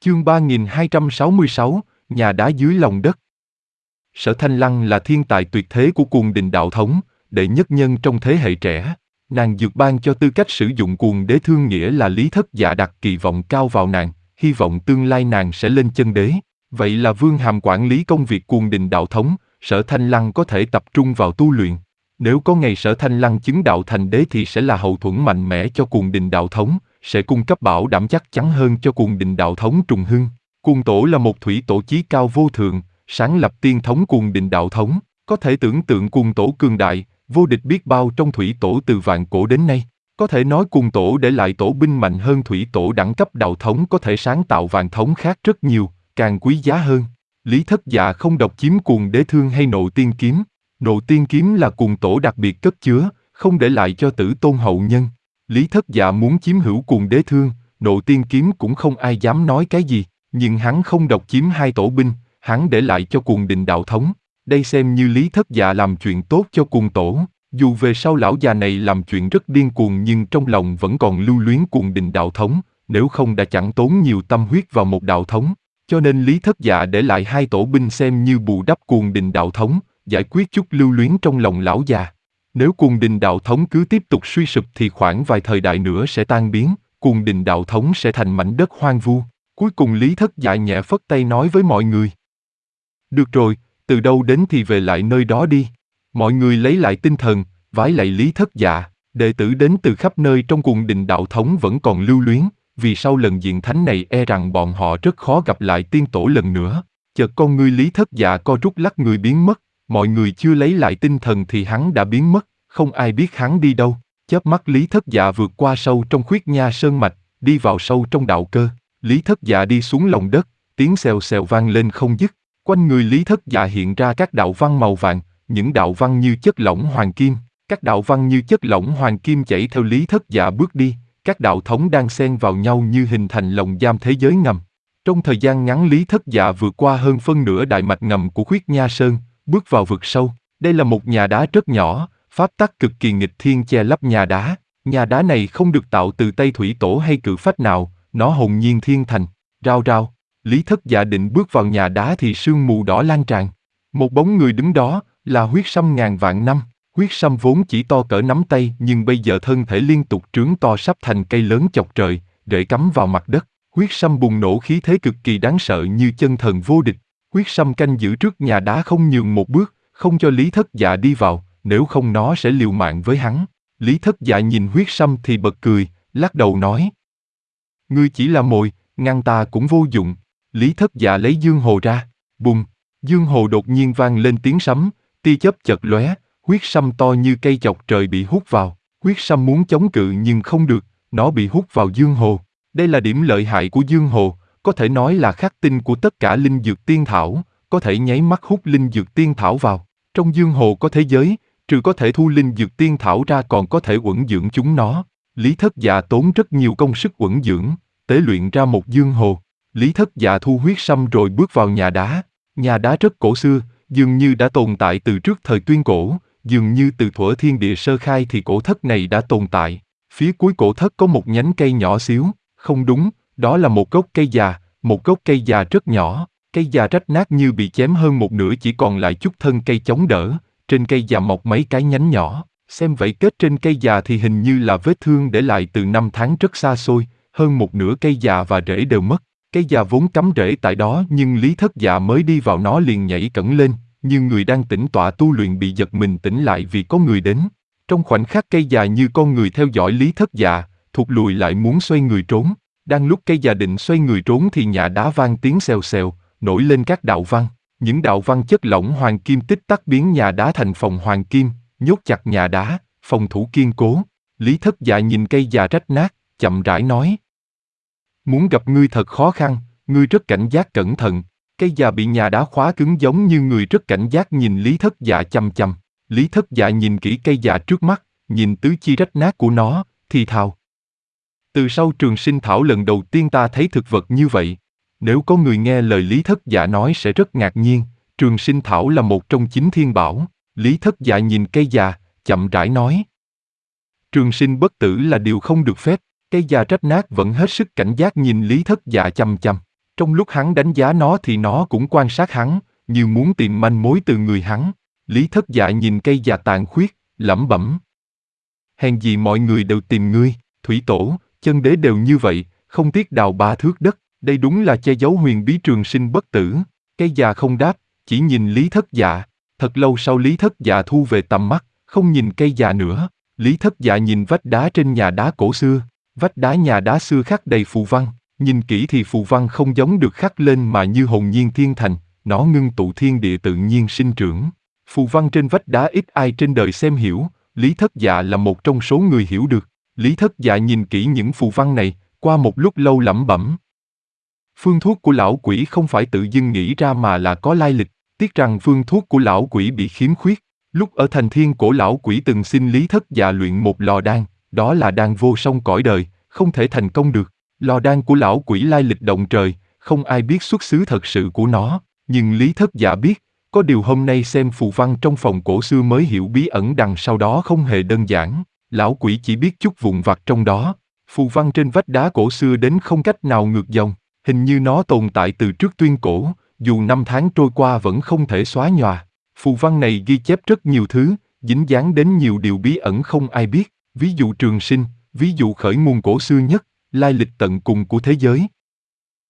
Chương 3266, nhà đá dưới lòng đất. Sở Thanh Lăng là thiên tài tuyệt thế của Cuồng Đình đạo thống, đệ nhất nhân trong thế hệ trẻ. Nàng dược ban cho tư cách sử dụng Cuồng Đế Thương nghĩa là Lý Thất Dạ đặt kỳ vọng cao vào nàng, hy vọng tương lai nàng sẽ lên chân đế. Vậy là Vương Hàm quản lý công việc Cuồng Đình đạo thống, Sở Thanh Lăng có thể tập trung vào tu luyện. Nếu có ngày Sở Thanh Lăng chứng đạo thành đế thì sẽ là hậu thuẫn mạnh mẽ cho Cuồng Đình đạo thống, sẽ cung cấp bảo đảm chắc chắn hơn cho Cuồng Đình đạo thống trùng hưng. Cuồng Tổ là một thủy tổ chí cao vô thượng, sáng lập tiên thống Cuồng Đình đạo thống, có thể tưởng tượng Cuồng Tổ cường đại, vô địch biết bao trong thủy tổ từ vạn cổ đến nay. Có thể nói Cuồng Tổ để lại tổ binh mạnh hơn thủy tổ đẳng cấp đạo thống có thể sáng tạo vạn thống khác rất nhiều, càng quý giá hơn. Lý Thất Dạ không độc chiếm Cuồng Đế Thương hay Nộ Tiên Kiếm. Nộ Tiên Kiếm là Cuồng Tổ đặc biệt cất chứa, không để lại cho tử tôn hậu nhân. Lý Thất Dạ muốn chiếm hữu Cuồng Đế Thương, Nộ Tiên Kiếm cũng không ai dám nói cái gì, nhưng hắn không độc chiếm hai tổ binh, hắn để lại cho Cuồng Đình đạo thống. Đây xem như Lý Thất Dạ làm chuyện tốt cho Cuồng Tổ. Dù về sau lão già này làm chuyện rất điên cuồng nhưng trong lòng vẫn còn lưu luyến Cuồng Đình đạo thống, nếu không đã chẳng tốn nhiều tâm huyết vào một đạo thống. Cho nên Lý Thất Dạ để lại hai tổ binh xem như bù đắp Cuồng Đình đạo thống, giải quyết chút lưu luyến trong lòng lão già. Nếu Cuồng Đình đạo thống cứ tiếp tục suy sụp thì khoảng vài thời đại nữa sẽ tan biến, Cuồng Đình đạo thống sẽ thành mảnh đất hoang vu. Cuối cùng Lý Thất Dạ nhẹ phất tay nói với mọi người: được rồi, từ đâu đến thì về lại nơi đó đi. Mọi người lấy lại tinh thần, vái lạy Lý Thất Dạ. Đệ tử đến từ khắp nơi trong Cuồng Đình đạo thống vẫn còn lưu luyến, vì sau lần diện thánh này e rằng bọn họ rất khó gặp lại tiên tổ lần nữa. Chợt con ngươi Lý Thất Dạ co rút lắc người biến mất, mọi người chưa lấy lại tinh thần thì hắn đã biến mất, không ai biết hắn đi đâu. Chớp mắt Lý Thất Dạ vượt qua sâu trong Khuyết Nha Sơn Mạch, đi vào sâu trong đạo cơ. Lý Thất Dạ đi xuống lòng đất, tiếng xèo xèo vang lên không dứt. Quanh người Lý Thất Dạ hiện ra các đạo văn màu vàng, những đạo văn như chất lỏng hoàng kim. Các đạo văn như chất lỏng hoàng kim chảy theo Lý Thất Dạ bước đi, các đạo thống đang xen vào nhau như hình thành lồng giam thế giới ngầm. Trong thời gian ngắn Lý Thất Dạ vượt qua hơn phân nửa đại mạch ngầm của Khuyết Nha Sơn, bước vào vực sâu. Đây là một nhà đá rất nhỏ, pháp tắc cực kỳ nghịch thiên che lấp nhà đá. Nhà đá này không được tạo từ Tây Thủy Tổ hay cự phách nào, nó hồn nhiên thiên thành. Rao rao, Lý Thất Dạ định bước vào nhà đá thì sương mù đỏ lan tràn. Một bóng người đứng đó, là Huyết Sâm ngàn vạn năm. Huyết Sâm vốn chỉ to cỡ nắm tay nhưng bây giờ thân thể liên tục trướng to sắp thành cây lớn chọc trời, rễ cắm vào mặt đất. Huyết Sâm bùng nổ khí thế cực kỳ đáng sợ như chân thần vô địch. Huyết Sâm canh giữ trước nhà đá không nhường một bước, không cho Lý Thất Dạ đi vào, nếu không nó sẽ liều mạng với hắn. Lý Thất Dạ nhìn Huyết Sâm thì bật cười, lắc đầu nói: ngươi chỉ là mồi, ngăn ta cũng vô dụng. Lý Thất Dạ lấy dương hồ ra, bùng, dương hồ đột nhiên vang lên tiếng sấm, tia chớp chật lóe, huyết sâm to như cây chọc trời bị hút vào. Huyết sâm muốn chống cự nhưng không được, nó bị hút vào dương hồ. Đây là điểm lợi hại của dương hồ, có thể nói là khắc tinh của tất cả linh dược tiên thảo, có thể nháy mắt hút linh dược tiên thảo vào. Trong dương hồ có thế giới, trừ có thể thu linh dược tiên thảo ra còn có thể uẩn dưỡng chúng nó. Lý Thất Dạ tốn rất nhiều công sức uẩn dưỡng, tế luyện ra một dương hồ. Lý Thất Dạ thu huyết sâm rồi bước vào nhà đá. Nhà đá rất cổ xưa, dường như đã tồn tại từ trước thời tuyên cổ, dường như từ thuở thiên địa sơ khai thì cổ thất này đã tồn tại. Phía cuối cổ thất có một nhánh cây nhỏ xíu, không đúng, đó là một gốc cây già, một gốc cây già rất nhỏ. Cây già rách nát như bị chém hơn một nửa chỉ còn lại chút thân cây chống đỡ, trên cây già mọc mấy cái nhánh nhỏ. Xem vậy kết trên cây già thì hình như là vết thương để lại từ năm tháng rất xa xôi, hơn một nửa cây già và rễ đều mất. Cây già vốn cắm rễ tại đó nhưng Lý Thất Dạ mới đi vào nó liền nhảy cẫng lên, như người đang tĩnh tọa tu luyện bị giật mình tỉnh lại vì có người đến. Trong khoảnh khắc cây già như con người theo dõi Lý Thất Dạ, thụt lùi lại muốn xoay người trốn. Đang lúc cây già định xoay người trốn thì nhà đá vang tiếng xèo xèo, nổi lên các đạo văn. Những đạo văn chất lỏng hoàng kim tích tắc biến nhà đá thành phòng hoàng kim, nhốt chặt nhà đá, phòng thủ kiên cố. Lý Thất Dạ nhìn cây già rách nát, chậm rãi nói: muốn gặp ngươi thật khó khăn, ngươi rất cảnh giác cẩn thận. Cây già bị nhà đá khóa cứng giống như người rất cảnh giác nhìn Lý Thất Dạ chằm chằm. Lý Thất Dạ nhìn kỹ cây già trước mắt, nhìn tứ chi rách nát của nó, thì thào: từ sau Trường Sinh Thảo lần đầu tiên ta thấy thực vật như vậy. Nếu có người nghe lời Lý Thất Dạ nói sẽ rất ngạc nhiên, Trường Sinh Thảo là một trong 9 thiên bảo. Lý Thất Dạ nhìn cây già, chậm rãi nói: Trường sinh bất tử là điều không được phép. Cây già rách nát vẫn hết sức cảnh giác nhìn Lý Thất Dạ chằm chằm. Trong lúc hắn đánh giá nó thì nó cũng quan sát hắn, như muốn tìm manh mối từ người hắn. Lý Thất Dạ nhìn cây già tàn khuyết, lẩm bẩm. Hèn gì mọi người đều tìm ngươi, thủy tổ, chân đế đều như vậy, không tiếc đào 3 thước đất, đây đúng là che giấu huyền bí trường sinh bất tử. Cây già không đáp, chỉ nhìn Lý Thất Dạ. Thật lâu sau Lý Thất Dạ thu về tầm mắt, không nhìn cây già nữa. Lý Thất Dạ nhìn vách đá trên nhà đá cổ xưa. Vách đá nhà đá xưa khắc đầy phù văn, nhìn kỹ thì phù văn không giống được khắc lên mà như hồn nhiên thiên thành, nó ngưng tụ thiên địa tự nhiên sinh trưởng. Phù văn trên vách đá ít ai trên đời xem hiểu, Lý Thất Dạ là một trong số người hiểu được. Lý Thất Dạ nhìn kỹ những phù văn này, qua một lúc lâu lẩm bẩm. Phương thuốc của lão quỷ không phải tự dưng nghĩ ra mà là có lai lịch, tiếc rằng phương thuốc của lão quỷ bị khiếm khuyết. Lúc ở thành thiên cổ lão quỷ từng xin Lý Thất Dạ luyện một lò đan, đó là đan vô song cõi đời, không thể thành công được. Lò đan của lão quỷ lai lịch động trời, không ai biết xuất xứ thật sự của nó, nhưng Lý Thất Dạ biết, có điều hôm nay xem phù văn trong phòng cổ xưa mới hiểu bí ẩn đằng sau đó không hề đơn giản, lão quỷ chỉ biết chút vụn vặt trong đó. Phù văn trên vách đá cổ xưa đến không cách nào ngược dòng, hình như nó tồn tại từ trước tuyên cổ, dù năm tháng trôi qua vẫn không thể xóa nhòa. Phù văn này ghi chép rất nhiều thứ, dính dáng đến nhiều điều bí ẩn không ai biết, ví dụ trường sinh, ví dụ khởi nguồn cổ xưa nhất, lai lịch tận cùng của thế giới.